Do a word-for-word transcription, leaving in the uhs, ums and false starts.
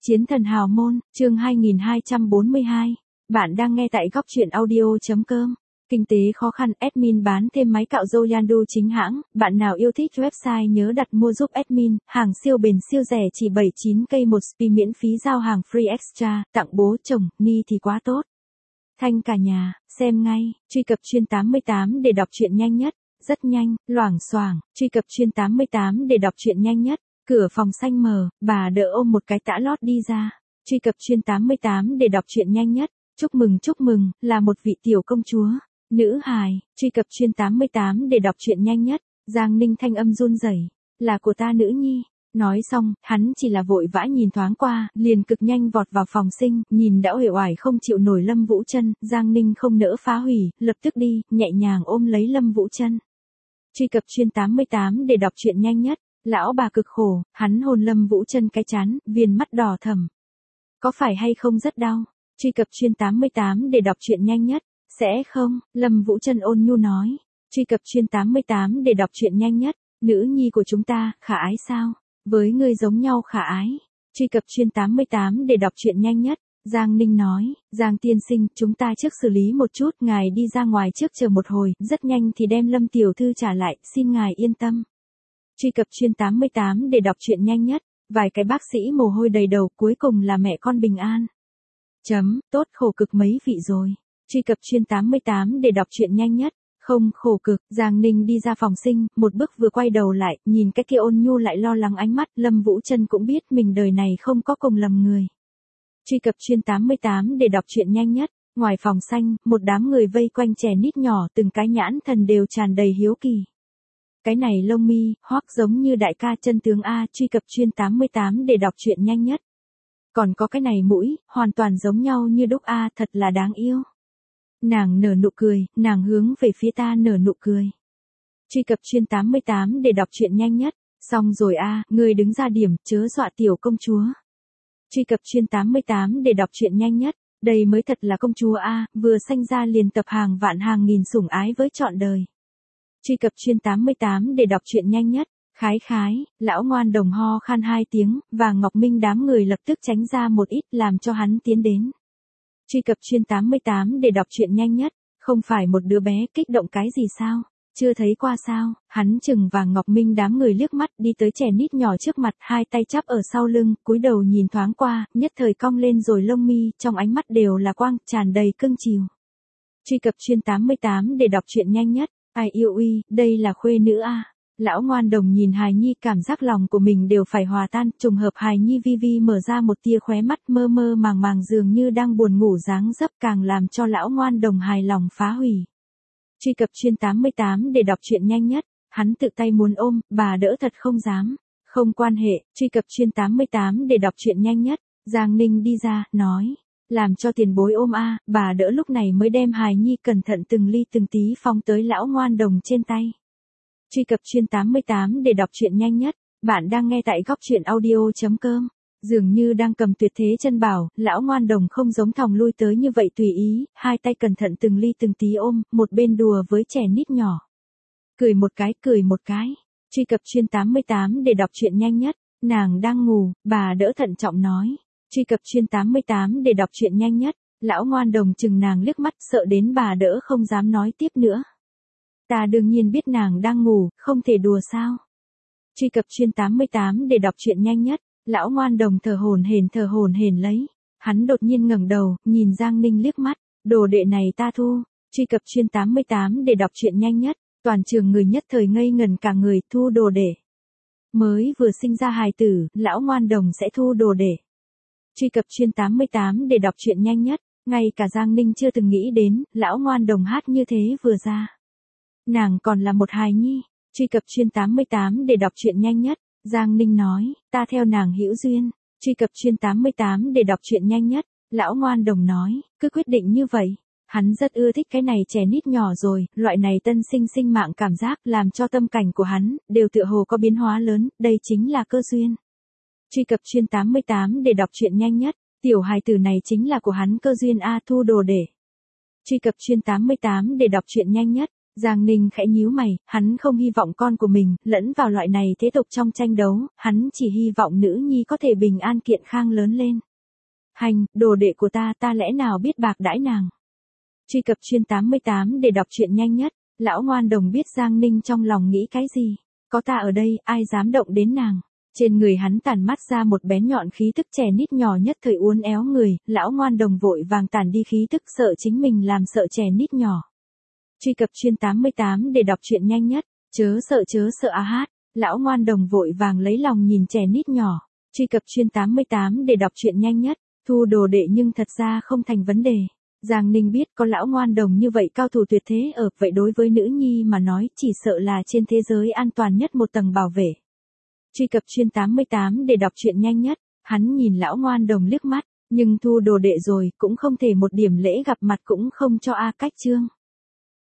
Chiến thần hào môn, chương hai nghìn hai trăm bốn mươi hai. Bạn đang nghe tại góc truyện audio.com. Kinh tế khó khăn, admin bán thêm máy cạo râu Yandu chính hãng. Bạn nào yêu thích website nhớ đặt mua giúp admin. Hàng siêu bền siêu rẻ chỉ bảy mươi chín k một spi miễn phí giao hàng free extra. Tặng bố chồng, ni thì quá tốt. Thanh cả nhà, xem ngay. Truy cập chuyên tám mươi tám để đọc truyện nhanh nhất. Rất nhanh, loảng xoảng. Truy cập chuyên tám mươi tám để đọc truyện nhanh nhất. Cửa phòng xanh mờ, bà đỡ ôm một cái tã lót đi ra. Truy cập chuyên tám mươi tám để đọc truyện nhanh nhất. Chúc mừng chúc mừng, là một vị tiểu công chúa. Nữ hài, truy cập chuyên tám mươi tám để đọc truyện nhanh nhất. Giang Ninh thanh âm run rẩy, là của ta nữ nhi. Nói xong, hắn chỉ là vội vã nhìn thoáng qua, liền cực nhanh vọt vào phòng sinh, nhìn đã uể oải không chịu nổi Lâm Vũ Chân, Giang Ninh không nỡ phá hủy, lập tức đi, nhẹ nhàng ôm lấy Lâm Vũ Chân. Truy cập chuyên tám mươi tám để đọc truyện nhanh nhất. Lão bà cực khổ, hắn hôn Lâm Vũ Chân cái trán, viền mắt đỏ thẫm. Có phải hay không rất đau? Truy cập chuyên tám mươi tám để đọc truyện nhanh nhất. Sẽ không, Lâm Vũ Chân ôn nhu nói. Truy cập chuyên tám mươi tám để đọc truyện nhanh nhất. Nữ nhi của chúng ta, khả ái sao? Với ngươi giống nhau khả ái. Truy cập chuyên tám mươi tám để đọc truyện nhanh nhất. Giang Ninh nói, Giang tiên sinh, chúng ta trước xử lý một chút, ngài đi ra ngoài trước chờ một hồi, rất nhanh thì đem Lâm tiểu thư trả lại, xin ngài yên tâm. Truy cập chuyên tám mươi tám để đọc truyện nhanh nhất. Vài cái bác sĩ mồ hôi đầy đầu, cuối cùng là mẹ con bình an. Chấm, tốt khổ cực mấy vị rồi. Truy cập chuyên tám mươi tám để đọc truyện nhanh nhất. Không khổ cực, Giang Ninh đi ra phòng sinh, một bước vừa quay đầu lại, nhìn cái kia ôn nhu lại lo lắng ánh mắt, Lâm Vũ Chân cũng biết mình đời này không có cùng lầm người. Truy cập chuyên tám mươi tám để đọc truyện nhanh nhất. Ngoài phòng xanh, một đám người vây quanh trẻ nít nhỏ, từng cái nhãn thần đều tràn đầy hiếu kỳ. Cái này lông mi, hoắc giống như đại ca chân tướng A. Truy cập chuyên tám mươi tám để đọc truyện nhanh nhất. Còn có cái này mũi, hoàn toàn giống nhau như đúc A, thật là đáng yêu. Nàng nở nụ cười, nàng hướng về phía ta nở nụ cười. Truy cập chuyên tám mươi tám để đọc truyện nhanh nhất. Xong rồi A, ngươi đứng ra điểm, chớ dọa tiểu công chúa. Truy cập chuyên tám mươi tám để đọc truyện nhanh nhất. Đây mới thật là công chúa A, vừa sanh ra liền tập hàng vạn hàng nghìn sủng ái với trọn đời. Truy cập chuyên tám mươi tám để đọc truyện nhanh nhất. Khái khái, lão ngoan đồng ho khan hai tiếng, và Ngọc Minh đám người lập tức tránh ra một ít làm cho hắn tiến đến. Truy cập chuyên tám mươi tám để đọc truyện nhanh nhất. Không phải một đứa bé kích động cái gì sao? Chưa thấy qua sao? Hắn chừng và Ngọc Minh đám người liếc mắt đi tới trẻ nít nhỏ trước mặt, hai tay chắp ở sau lưng, cúi đầu nhìn thoáng qua, nhất thời cong lên rồi lông mi, trong ánh mắt đều là quang, tràn đầy cưng chiều. Truy cập chuyên tám mươi tám để đọc truyện nhanh nhất. Ai yêu uy, đây là khuê nữ A. Lão ngoan đồng nhìn hài nhi, cảm giác lòng của mình đều phải hòa tan, trùng hợp hài nhi vi vi mở ra một tia khóe mắt, mơ mơ màng màng dường như đang buồn ngủ dáng dấp, càng làm cho lão ngoan đồng hài lòng phá hủy. Truy cập chuyên tám mươi tám để đọc truyện nhanh nhất. Hắn tự tay muốn ôm, bà đỡ thật không dám. Không quan hệ, truy cập chuyên tám mươi tám để đọc truyện nhanh nhất. Giang Ninh đi ra, nói. Làm cho tiền bối ôm A, bà đỡ lúc này mới đem hài nhi cẩn thận từng ly từng tí phóng tới lão ngoan đồng trên tay. Truy cập chuyên tám mươi tám để đọc truyện nhanh nhất. Bạn đang nghe tại góc truyện audio.com. Dường như đang cầm tuyệt thế chân bảo, lão ngoan đồng không giống thòng lui tới như vậy tùy ý, hai tay cẩn thận từng ly từng tí ôm, một bên đùa với trẻ nít nhỏ. Cười một cái, cười một cái. Truy cập chuyên tám mươi tám để đọc truyện nhanh nhất. Nàng đang ngủ, bà đỡ thận trọng nói. Truy cập chuyên tám mươi tám để đọc truyện nhanh nhất. Lão ngoan đồng chừng nàng liếc mắt, sợ đến bà đỡ không dám nói tiếp nữa. Ta đương nhiên biết nàng đang ngủ, không thể đùa sao. Truy cập chuyên tám mươi tám để đọc truyện nhanh nhất. Lão ngoan đồng thở hổn hển thở hổn hển lấy. Hắn đột nhiên ngẩng đầu, nhìn Giang Ninh liếc mắt. Đồ đệ này ta thu. Truy cập chuyên tám mươi tám để đọc truyện nhanh nhất. Toàn trường người nhất thời ngây ngần cả người, thu đồ đệ. Mới vừa sinh ra hài tử, lão ngoan đồng sẽ thu đồ đệ. Truy cập chuyên tám mươi tám để đọc truyện nhanh nhất. Ngay cả Giang Ninh chưa từng nghĩ đến, lão ngoan đồng hát như thế vừa ra. Nàng còn là một hài nhi. Truy cập chuyên tám mươi tám để đọc truyện nhanh nhất. Giang Ninh nói, ta theo nàng hữu duyên. Truy cập chuyên tám mươi tám để đọc truyện nhanh nhất. Lão ngoan đồng nói, cứ quyết định như vậy. Hắn rất ưa thích cái này trẻ nít nhỏ rồi, loại này tân sinh sinh mạng cảm giác làm cho tâm cảnh của hắn, đều tựa hồ có biến hóa lớn, đây chính là cơ duyên. Truy cập chuyên tám mươi tám để đọc truyện nhanh nhất. Tiểu hài tử này chính là của hắn cơ duyên A, thu đồ để. Truy cập chuyên tám mươi tám để đọc truyện nhanh nhất. Giang Ninh khẽ nhíu mày, hắn không hy vọng con của mình lẫn vào loại này thế tục trong tranh đấu, hắn chỉ hy vọng nữ nhi có thể bình an kiện khang lớn lên. Hành, đồ đệ của ta, ta lẽ nào biết bạc đãi nàng. Truy cập chuyên tám mươi tám để đọc truyện nhanh nhất. Lão Ngoan Đồng biết Giang Ninh trong lòng nghĩ cái gì. Có ta ở đây, ai dám động đến nàng. Trên người hắn tản mắt ra một bén nhọn khí tức, trẻ nít nhỏ nhất thời uốn éo người, Lão Ngoan Đồng vội vàng tản đi khí tức, sợ chính mình làm sợ trẻ nít nhỏ. Truy cập chuyên tám mươi tám để đọc truyện nhanh nhất. Chớ sợ chớ sợ a hát. Lão Ngoan Đồng vội vàng lấy lòng nhìn trẻ nít nhỏ. Truy cập chuyên tám mươi tám để đọc truyện nhanh nhất. Thu đồ đệ nhưng thật ra không thành vấn đề. Giang Ninh biết có Lão Ngoan Đồng như vậy cao thủ tuyệt thế ở, vậy đối với nữ nhi mà nói chỉ sợ là trên thế giới an toàn nhất một tầng bảo vệ. Truy cập chuyên tám mươi tám để đọc truyện nhanh nhất. Hắn nhìn Lão Ngoan Đồng liếc mắt, nhưng thu đồ đệ rồi cũng không thể một điểm lễ gặp mặt cũng không cho a cách chương.